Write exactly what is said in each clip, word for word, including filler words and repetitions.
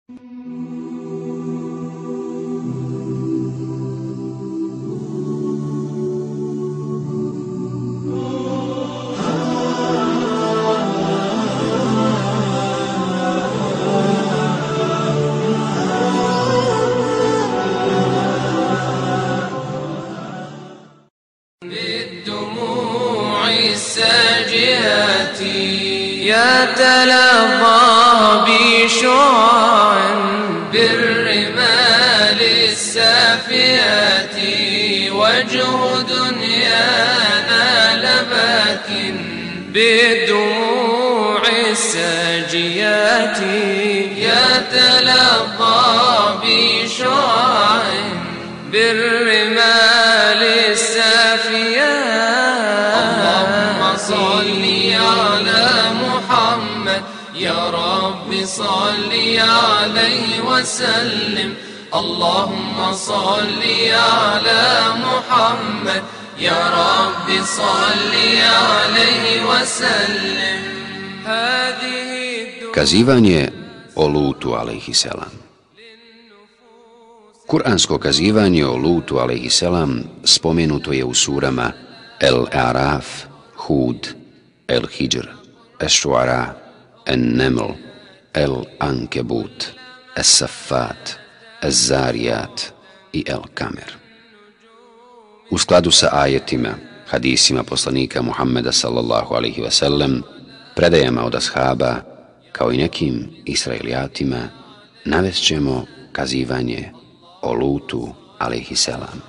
يتلظى بشعاع بالرمال السافيات وجه دنيانا لباك بالدموع الساجيات يتلظى بشعاع بالرمال السافيات اللهم صل على محمد يا رب صل عليه وسلم اللهم صل على محمد يا رب صل عليه وسلم هذه Kazivanje o Lutu alejhiselam. Kur'ansko kazivanje o Lutu alejhiselam spomenuto je u surama El-Araf, Hud, El-Hijr, Es-Šuara, En-Neml, El-Ankebut, Es-Safat, Ez-Zarijat i El-Kamer. U skladu sa ajetima, hadisima poslanika Muhammeda sallallahu alaihi wasallam, predajama od ashaba, kao i nekim Israelijatima, navest ćemo kazivanje o Lutu alejhiselam.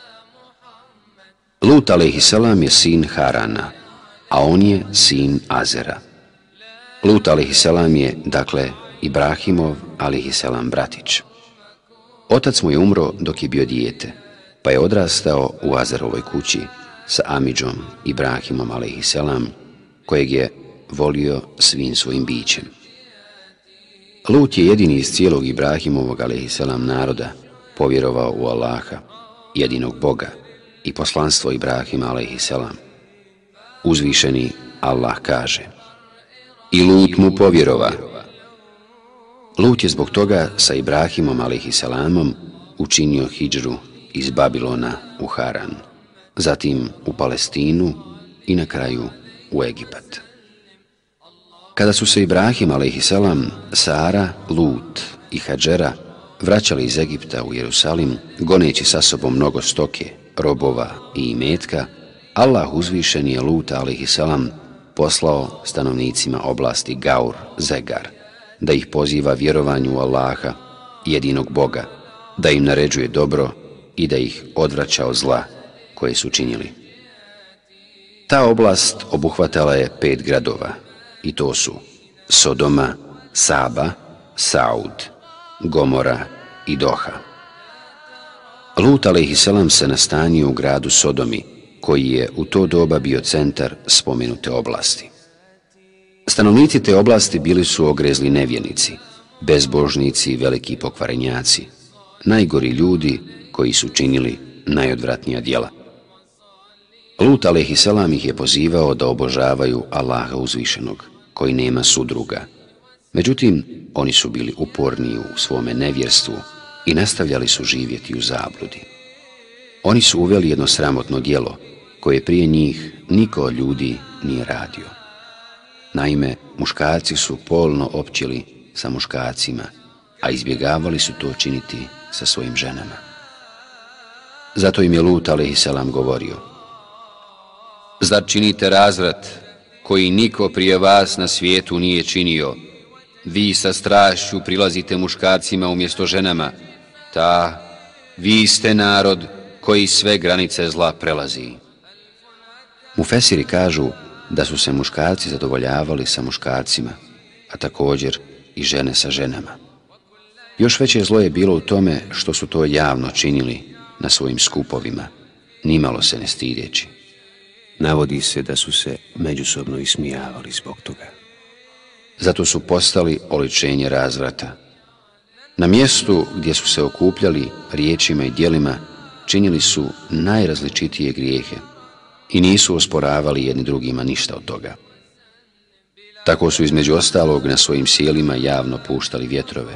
Lut alejhiselam je sin Harana, a on je sin Azera. Lut alejhiselam je, dakle, Ibrahimov alejhiselam bratić. Otac mu je umro dok je bio dijete, pa je odrastao u Azerovoj kući sa amidžom Ibrahimom alejhiselam, kojeg je volio svim svojim bićem. Lut je jedini iz cijelog Ibrahimovog alejhiselam naroda povjerovao u Allaha, jedinog Boga, i poslanstvo Ibrahima alejhiselam. Uzvišeni Allah kaže: I Lut mu povjerova. Lut je zbog toga sa Ibrahimom alejhiselamom učinio hidžru iz Babilona u Haran, zatim u Palestinu i na kraju u Egipat. Kada su se Ibrahim alejhiselam, Sara, Lut i Hadžera vraćali iz Egipta u Jerusalim, goneći sa sobom mnogo stoke, robova i imetka, Allah uzvišen je Luta alejhiselam poslao stanovnicima oblasti Gaur, Zegar, da ih poziva vjerovanju u Allaha, jedinog Boga, da im naređuje dobro i da ih odvraća od zla koje su činili. Ta oblast obuhvatala je pet gradova, i to su Sodoma, Saba, Saud, Gomora i Doha. Lut alejhiselam se nastanio u gradu Sodomi, koji je u to doba bio centar spomenute oblasti. Stanovnici te oblasti bili su ogrezli nevjernici, bezbožnici i veliki pokvarenjaci, najgori ljudi koji su činili najodvratnija djela. Lut alejhiselam ih je pozivao da obožavaju Allaha uzvišenog, koji nema sudruga. Međutim, oni su bili uporni u svome nevjerstvu i nastavljali su živjeti u zabludi. Oni su uveli jedno sramotno djelo koje prije njih niko od ljudi nije radio. Naime, muškarci su polno općili sa muškarcima, a izbjegavali su to činiti sa svojim ženama. Zato im je Lut alejhiselam govorio: Zar činite razvrat koji niko prije vas na svijetu nije činio? Vi sa strašću prilazite muškarcima umjesto ženama. Ta, vi ste narod koji sve granice zla prelazi. Mufesiri kažu da su se muškarci zadovoljavali sa muškarcima, a također i žene sa ženama. Još veće zlo je bilo u tome što su to javno činili na svojim skupovima, nimalo se ne stideći. Navodi se da su se međusobno ismijavali zbog toga. Zato su postali oličenje razvrata. Na mjestu gdje su se okupljali riječima i djelima, činili su najrazličitije grijehe i nisu osporavali jedni drugima ništa od toga. Tako su između ostalog na svojim sjelima javno puštali vjetrove,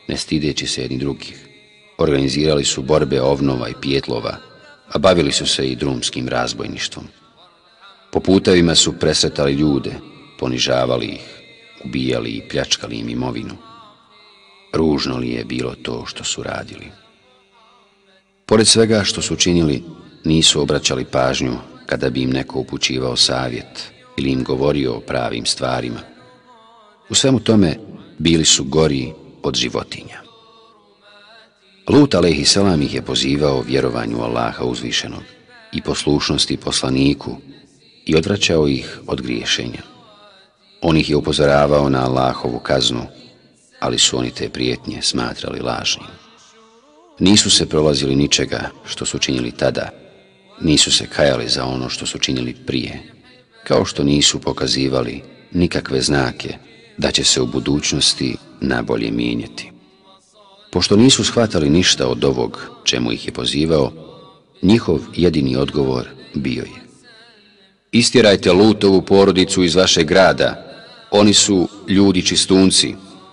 ne stideći se jedni drugih. Organizirali su borbe ovnova i pijetlova, a bavili su se i drumskim razbojništvom. Po putevima su presretali ljude, ponižavali ih, ubijali i pljačkali im imovinu. Ružno li je bilo to što su radili? Pored svega što su činili, nisu obraćali pažnju kada bi im neko upućivao savjet ili im govorio o pravim stvarima. U svemu tome bili su gori od životinja. Lut alejhiselam ih je pozivao vjerovanju Allaha uzvišenog i poslušnosti poslaniku i odvraćao ih od griješenja. On ih je upozoravao na Allahovu kaznu, ali su oni te prijetnje smatrali lažnim. Nisu se prolazili ničega što su činili tada, nisu se kajali za ono što su činili prije, kao što nisu pokazivali nikakve znake da će se u budućnosti nabolje mijenjati. Pošto nisu shvatali ništa od ovog čemu ih je pozivao, njihov jedini odgovor bio je: istjerajte Lutovu porodicu iz vašeg grada, oni su ljudi čistunci.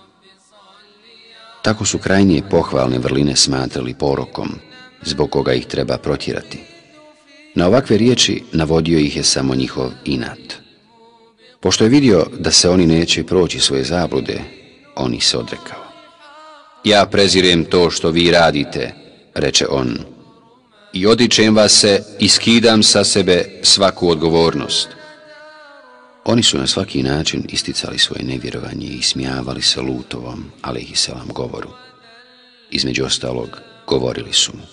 Tako su krajnje pohvalne vrline smatrali porokom, zbog koga ih treba protjerati. Na ovakve riječi navodio ih je samo njihov inat. Pošto je vidio da se oni neće proći svoje zablude, on ih se odrekao. Ja prezirem to što vi radite, reče on, i odričem vas se i skidam sa sebe svaku odgovornost. Oni su na svaki način isticali svoje nevjerovanje i smijavali se Lutovom alejhiselam govoru. Između ostalog, govorili su mu: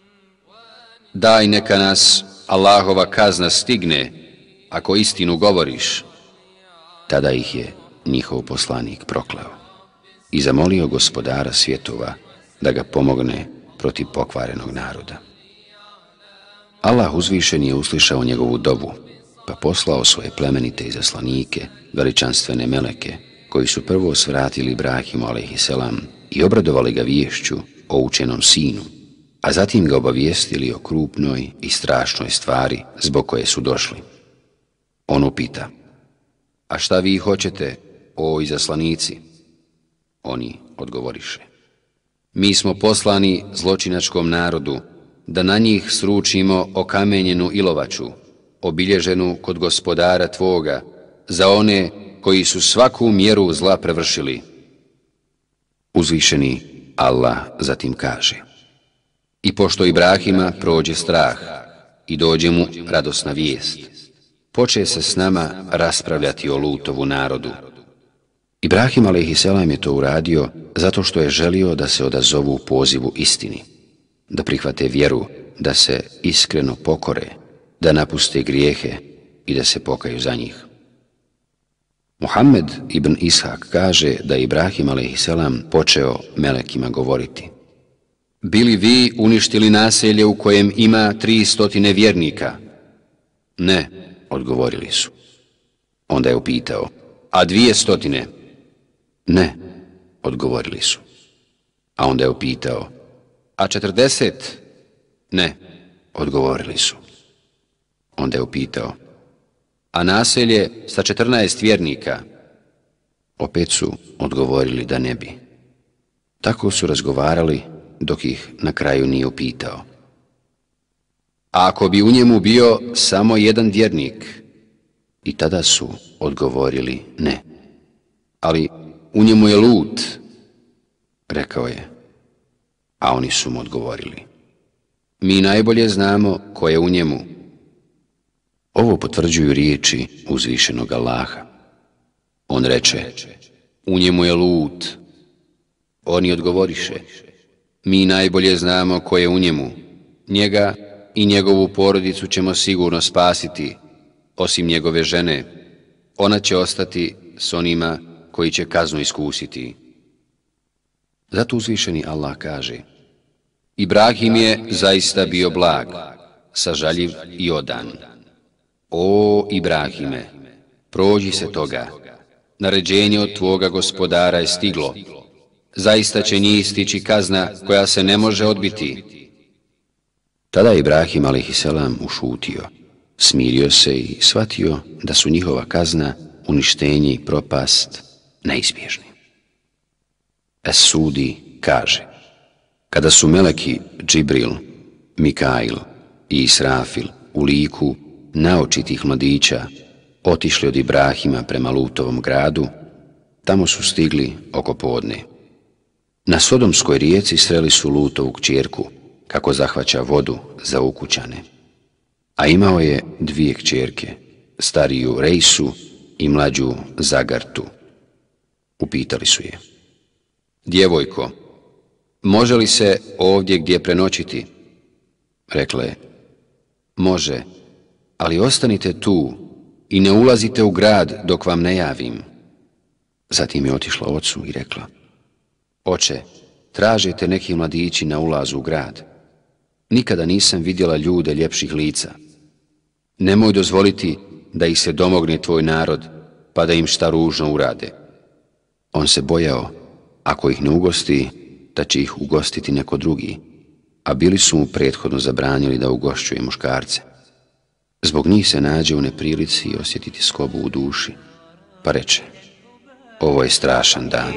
daj neka nas Allahova kazna stigne, ako istinu govoriš. Tada ih je njihov poslanik prokleo i zamolio gospodara svjetova da ga pomogne protiv pokvarenog naroda. Allah uzvišen je uslišao njegovu dovu, pa poslao svoje plemenite izaslanike, veličanstvene meleke, koji su prvo svratili Ibrahimu alejhiselam i obradovali ga viješću o učenom sinu, a zatim ga obavijestili o krupnoj i strašnoj stvari zbog koje su došli. On upita: a šta vi hoćete, o izaslanici? Oni odgovoriše: mi smo poslani zločinačkom narodu da na njih sručimo okamenjenu ilovaču, obilježenu kod gospodara tvoga, za one koji su svaku mjeru zla prevršili. Uzvišeni Allah zatim kaže: i pošto Ibrahima prođe strah i dođe mu radosna vijest, poče se s nama raspravljati o Lutovu narodu. Ibrahim alejhiselam je to uradio zato što je želio da se odazovu pozivu istini, da prihvate vjeru, da se iskreno pokore, da napuste grijehe i da se pokaju za njih. Muhammed ibn Ishak kaže da je Ibrahim alejhiselam počeo melekima govoriti: bili vi uništili naselje u kojem ima tri stotine vjernika? Ne, odgovorili su. Onda je upitao: a dvije stotine? Ne, odgovorili su. A onda je upitao: a četrdeset? Ne, odgovorili su. Onda je upitao: a naselje sa četrnaest vjernika? Opet su odgovorili da ne bi. Tako su razgovarali dok ih na kraju nije upitao: a ako bi u njemu bio samo jedan vjernik? I tada su odgovorili ne. Ali u njemu je Lut, rekao je. A oni su mu odgovorili: mi najbolje znamo ko je u njemu. Ovo potvrđuju riječi uzvišenog Allaha. On reče: u njemu je Lut. Oni odgovoriše: mi najbolje znamo ko je u njemu. Njega i njegovu porodicu ćemo sigurno spasiti, osim njegove žene. Ona će ostati s onima koji će kaznu iskusiti. Zato uzvišeni Allah kaže: Ibrahim je zaista bio blag, sažaljiv i odan. O Ibrahime, prođi se toga, naređenje od tvoga gospodara je stiglo. Zaista će njih stići kazna koja se ne može odbiti. Tada je Ibrahim alejhiselam ušutio, smirio se i shvatio da su njihova kazna, uništenje i propast neizbježni. Es-Sudi kaže: kada su meleki Džibril, Mikail i Israfil u liku naočitih mladića otišli od Ibrahima prema Lutovom gradu, tamo su stigli oko podne. Na Sodomskoj rijeci sreli su Lutovu kćerku, kako zahvaća vodu za ukućane. A imao je dvije kćerke, stariju Rejsu i mlađu Zagartu. Upitali su je: djevojko, može li se ovdje gdje prenoćiti? Rekla je: može, ali ostanite tu i ne ulazite u grad dok vam ne javim. Zatim je otišla ocu i rekla: oče, tražite neki mladići na ulazu u grad. Nikada nisam vidjela ljude ljepših lica. Nemoj dozvoliti da ih se domogne tvoj narod, pa da im šta ružno urade. On se bojao, ako ih ne ugosti, da će ih ugostiti neko drugi, a bili su mu prethodno zabranili da ugošćuje muškarce. Zbog njih se nađe u neprilici osjetiti skobu u duši, pa reče: ovo je strašan dan.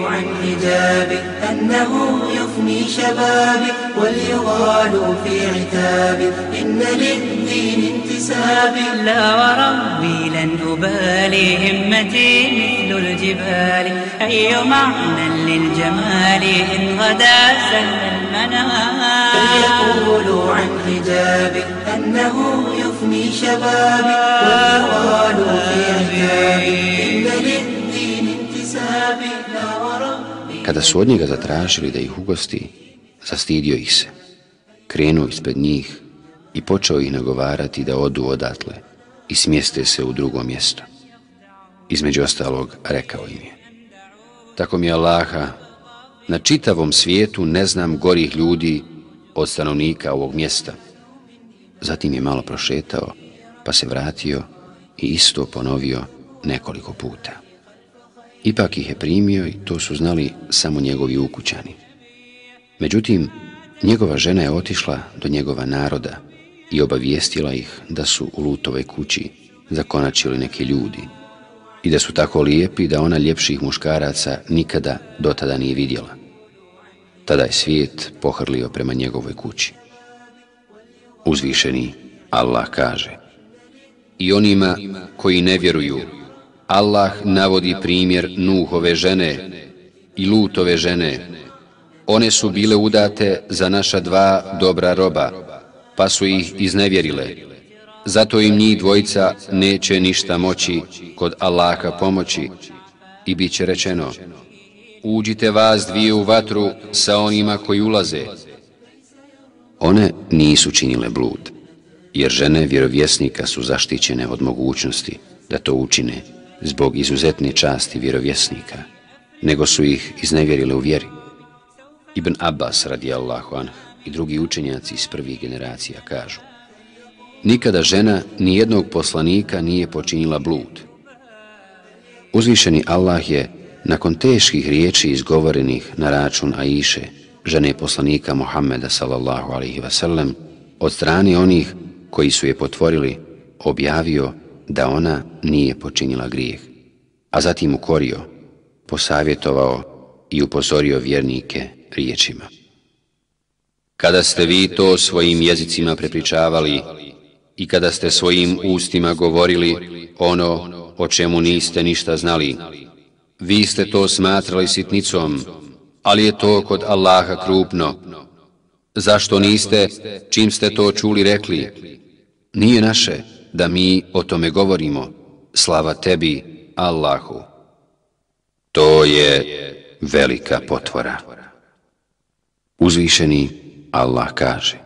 لا وربي لن أبالي همتي مثل الجبال أي معنى للجمال إن غدا سهل المنام فليقولوا عن حجابي أنه يفني شبابي واليغال في عتابي إن للدين انتسابي لا وربي. Kada su od njega zatražili da ih ugosti, zastidio ih se, krenuo ispred njih i počeo ih nagovarati da odu odatle i smjeste se u drugo mjesto. Između ostalog rekao im je: tako mi Allaha, na čitavom svijetu ne znam gorih ljudi od stanovnika ovog mjesta. Zatim je malo prošetao, pa se vratio i isto ponovio nekoliko puta. Ipak ih je primio i to su znali samo njegovi ukućani. Međutim, njegova žena je otišla do njegova naroda i obavijestila ih da su u Lutovoj kući zakonačili neki ljudi i da su tako lijepi da ona ljepših muškaraca nikada do tada nije vidjela. Tada je svijet pohrlio prema njegovoj kući. Uzvišeni Allah kaže: i onima koji ne vjeruju, Allah navodi primjer Nuhove žene i Lutove žene. One su bile udate za naša dva dobra roba, pa su ih iznevjerile. Zato im njih dvojica neće ništa moći kod Allaha pomoći i bit će rečeno: uđite vas dvije u vatru sa onima koji ulaze. One nisu činile blud, jer žene vjerovjesnika su zaštićene od mogućnosti da to učine zbog izuzetne časti vjerovjesnika, nego su ih iznevjerile u vjeri. Ibn Abbas radijallahu anh i drugi učenjaci iz prvih generacija kažu: nikada žena ni jednog poslanika nije počinila blud. Uzvišeni Allah je, nakon teških riječi izgovorenih na račun Aiše, žene poslanika Muhammeda sallallahu alaihi wasallam, od strane onih koji su je potvorili, objavio da ona nije počinila grijeh, a zatim ukorio, posavjetovao i upozorio vjernike riječima: kada ste vi to svojim jezicima prepričavali i kada ste svojim ustima govorili ono o čemu niste ništa znali, vi ste to smatrali sitnicom, ali je to kod Allaha krupno. Zašto niste, čim ste to čuli, rekli: nije naše da mi o tome govorimo, slava tebi, Allahu. To je velika potvora. Uzvišeni Allah kaže: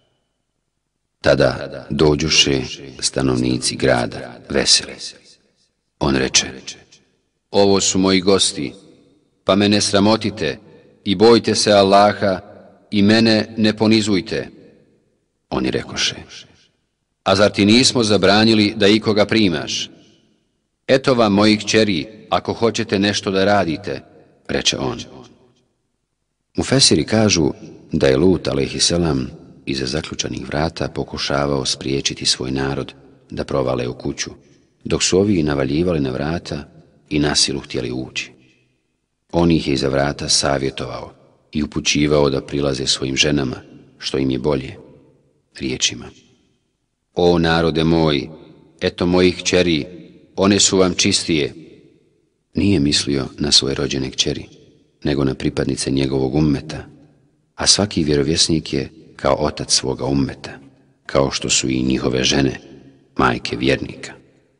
tada dođuše stanovnici grada veseli. On reče: ovo su moji gosti, pa me ne sramotite i bojte se Allaha i mene ne ponizujte. Oni rekoše: a zar ti nismo zabranili da ikoga primaš? Eto vam mojih kćeri, ako hoćete nešto da radite, reče on. Mufesiri kažu da je Lut alejhiselam iza zaključanih vrata pokušavao spriječiti svoj narod da provale u kuću, dok su ovi navaljivali na vrata i na silu htjeli ući. On ih je iza vrata savjetovao i upućivao da prilaze svojim ženama, što im je bolje, riječima: O narode moj, eto mojih kćeri, one su vam čistije. Nije mislio na svoje rođene kćeri, nego na pripadnice njegovog ummeta, a svaki vjerovjesnik je kao otac svoga ummeta, kao što su i njihove žene, majke vjernika.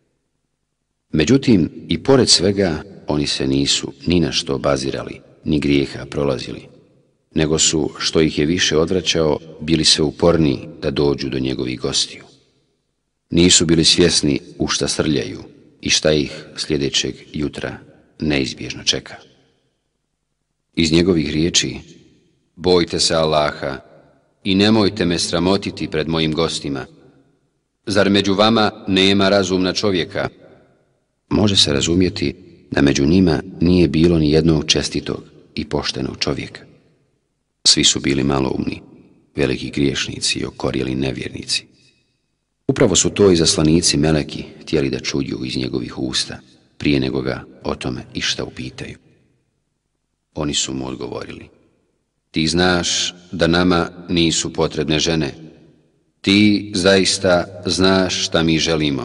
Međutim, i pored svega, oni se nisu ni na što obazirali, ni grijeha prolazili, nego su, što ih je više odvraćao, bili sve uporniji da dođu do njegovih gostiju. Nisu bili svjesni u šta srljaju i šta ih sljedećeg jutra neizbježno čeka. Iz njegovih riječi: bojte se Allaha i nemojte me sramotiti pred mojim gostima. Zar među vama nema razumna čovjeka? Može se razumjeti da među njima nije bilo ni jednog čestitog i poštenog čovjeka. Svi su bili maloumni, veliki griješnici i okorjeli nevjernici. Upravo su to izaslanici meleki htjeli da čuju iz njegovih usta, prije nego ga o tome išta upitaju. Oni su mu odgovorili: ti znaš da nama nisu potrebne žene, ti zaista znaš šta mi želimo.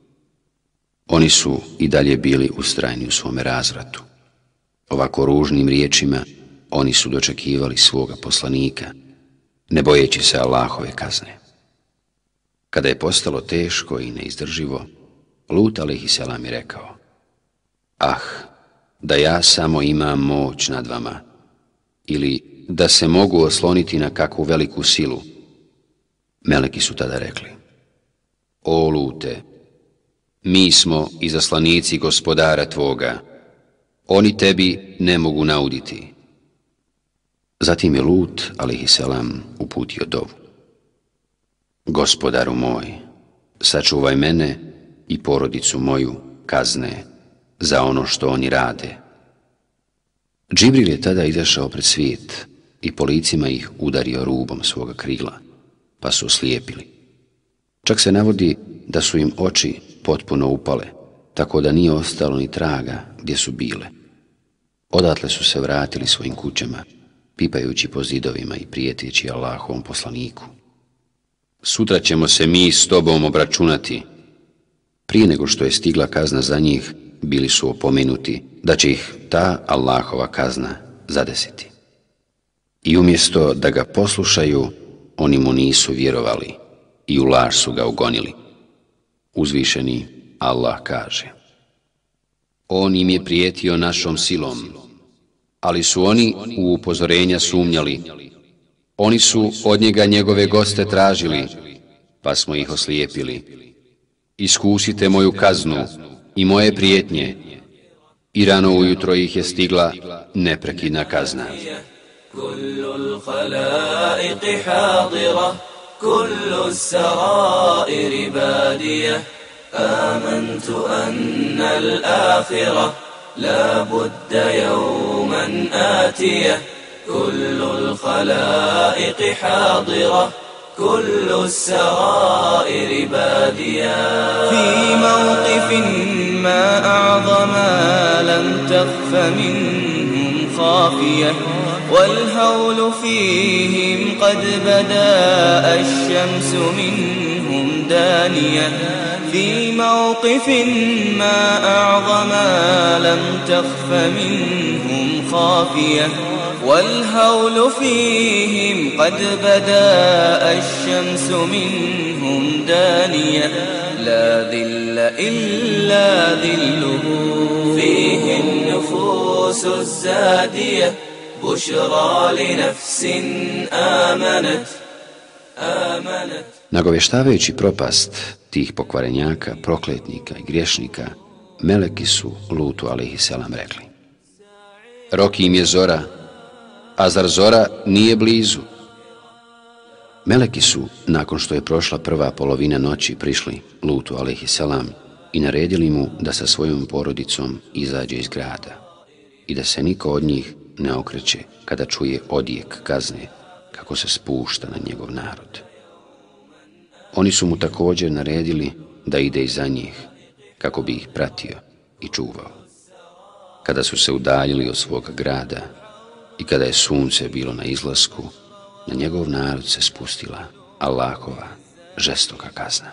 Oni su i dalje bili ustrajni u svome razvratu. Ovako ružnim riječima oni su dočekivali svoga poslanika, ne bojeći se Allahove kazne. Kada je postalo teško i neizdrživo, Lut alejhiselam je rekao: ah, da ja samo imam moć nad vama, ili da se mogu osloniti na kakvu veliku silu. Meleki su tada rekli: o Lute, mi smo izaslanici gospodara tvoga, oni tebi ne mogu nauditi. Zatim je Lut alejhiselam uputio dovu: gospodaru moj, sačuvaj mene i porodicu moju kazne za ono što oni rade. Džibril je tada izašao pred svijet i po licima ih udario rubom svoga krila, pa su oslijepili. Čak se navodi da su im oči potpuno upale, tako da nije ostalo ni traga gdje su bile. Odatle su se vratili svojim kućama, pipajući po zidovima i prijeteći Allahovom poslaniku: sutra ćemo se mi s tobom obračunati. Prije nego što je stigla kazna za njih, bili su opomenuti da će ih ta Allahova kazna zadesiti. I umjesto da ga poslušaju, oni mu nisu vjerovali i u laž su ga ugonili. Uzvišeni Allah kaže: on im je prijetio našom silom, ali su oni u upozorenja sumnjali. Oni su od njega njegove goste tražili, pa smo ih oslijepili. Iskusite moju kaznu i moje prijetnje. I rano ujutro ih je stigla neprekidna kazna. Kullul khalaiqi hadira, kullu sarairi badija, amantu anna al-akhira, la budda yawman atija. كل الخلائق حاضرة كل السرائر بادية في موقف ما أعظم لم تخف منهم خافية والهول فيهم قد بدا الشمس منهم دانية في موقف ما أعظم لم تخف منهم خافية والهول فيهم قد بدا الشمس منهم دانية لا ذل إلا ذله فيه النفوس الزادية بشرى لنفس آمنت آمنت. Nagovještavajući propast tih pokvarenjaka, prokletnika i griješnika, meleki su Lutu alejhiselam rekli: roki im je zora, a zar zora nije blizu? Meleki su, nakon što je prošla prva polovina noći, prišli Lutu alejhiselam i naredili mu da sa svojom porodicom izađe iz grada i da se niko od njih ne okreće kada čuje odjek kazne kako se spušta na njegov narod. Oni su mu također naredili da ide iza njih kako bi ih pratio i čuvao. Kada su se udaljili od svoga grada I kada je sunce bilo na izlasku, na njegov narod se spustila Allahova žestoka kazna.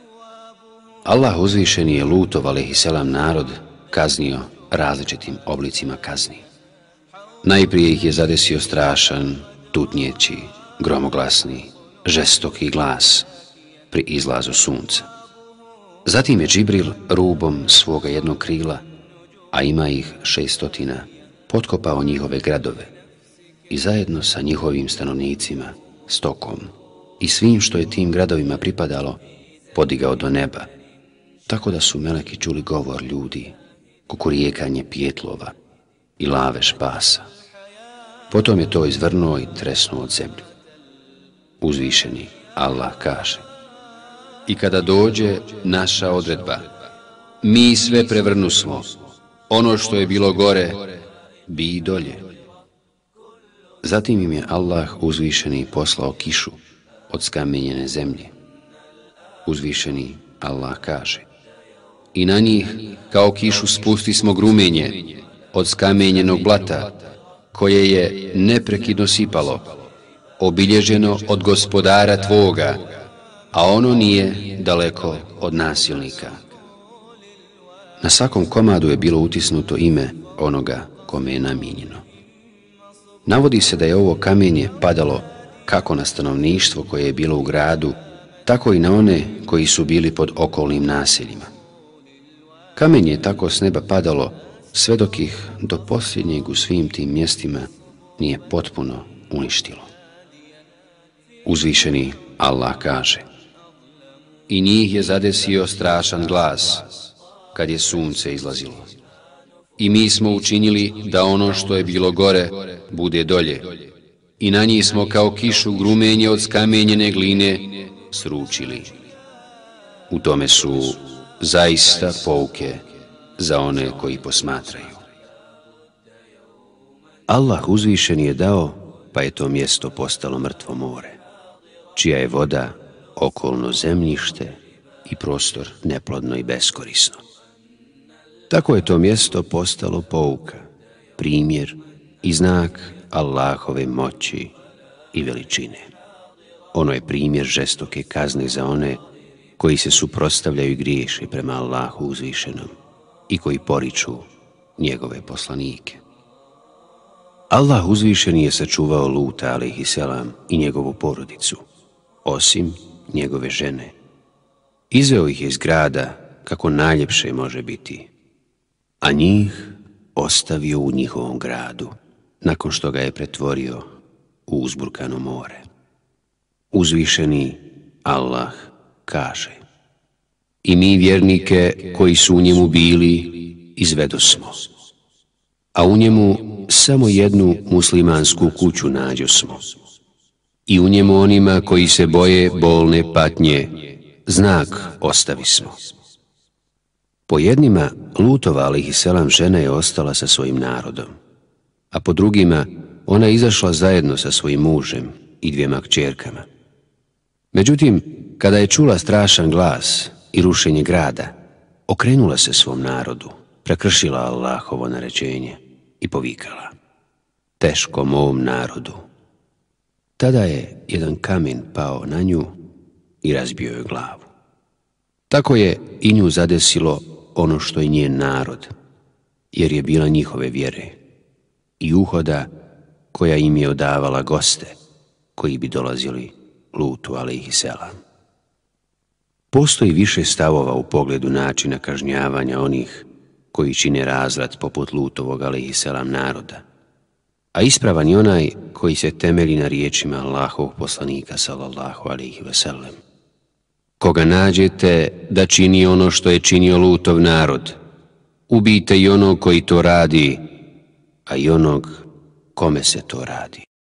Allah uzvišeni je Lutov alejhiselam narod kaznio različitim oblicima kazni. Najprije ih je zadesio strašan, tutnjeći, gromoglasni, žestoki glas pri izlazu sunca. Zatim je Džibril rubom svoga jednog krila, a ima ih šestotina, potkopao njihove gradove i zajedno sa njihovim stanovnicima, stokom i svim što je tim gradovima pripadalo, podigao do neba, tako da su meleki čuli govor ljudi, kukurijekanje pijetlova i lavež pasa. Potom je to izvrnuo i tresnuo od zemlju. Uzvišeni Allah kaže: I kada dođe naša odredba, mi sve prevrnusmo, ono što je bilo gore, bi i dolje. Zatim im je Allah uzvišeni poslao kišu od skamenjene zemlje. Uzvišeni Allah kaže: I na njih kao kišu spusti smo grumenje od skamenjenog blata, koje je neprekidno sipalo, obilježeno od gospodara tvoga, a ono nije daleko od nasilnika. Na svakom komadu je bilo utisnuto ime onoga kome je namijenjeno. Navodi se da je ovo kamenje padalo kako na stanovništvo koje je bilo u gradu, tako i na one koji su bili pod okolnim naseljima. Kamenje je tako s neba padalo sve dok ih do posljednjeg u svim tim mjestima nije potpuno uništilo. Uzvišeni Allah kaže: I njih je zadesio strašan glas kad je sunce izlazilo. I mi smo učinili da ono što je bilo gore bude dolje. I na njih smo kao kišu grumenje od skamenjene gline sručili. U tome su zaista pouke za one koji posmatraju. Allah uzvišen je dao, pa je to mjesto postalo mrtvo more, čija je voda okolno zemljište i prostor neplodno i beskorisno. Tako je to mjesto postalo pouka, primjer i znak Allahove moći i veličine. Ono je primjer žestoke kazne za one koji se suprotstavljaju i griješe prema Allahu uzvišenom i koji poriču njegove poslanike. Allah uzvišeni je sačuvao Luta alejhiselam i njegovu porodicu, osim njegove žene. Izveo ih je iz grada kako najljepše može biti, a njih ostavio u njihovom gradu, nakon što ga je pretvorio u uzburkano more. Uzvišeni Allah kaže: I mi vjernike koji su u njemu bili izvedosmo, a u njemu samo jednu muslimansku kuću nađosmo. I u njemu onima koji se boje bolne patnje znak ostavismo. Po jednima Lutova alejhiselam žena je ostala sa svojim narodom, a po drugima ona je izašla zajedno sa svojim mužem i dvijema kćerkama. Međutim, kada je čula strašan glas i rušenje grada, okrenula se svom narodu, prekršila Allahovo naređenje i povikala: Teško mom narodu. Tada je jedan kamen pao na nju i razbio joj glavu. Tako je i nju zadesilo ono što je njen narod, jer je bila njihove vjere i uhoda koja im je odavala goste koji bi dolazili Lutu alejhiselam. Postoji više stavova u pogledu načina kažnjavanja onih koji čine razvrat poput Lutovog alejhiselam naroda, a ispravan je onaj koji se temelji na riječima Allahovog poslanika sallallahu alejhi ve sellem: Koga nađete da čini ono što je činio Lutov narod, ubijte i onog koji to radi, a i onog kome se to radi.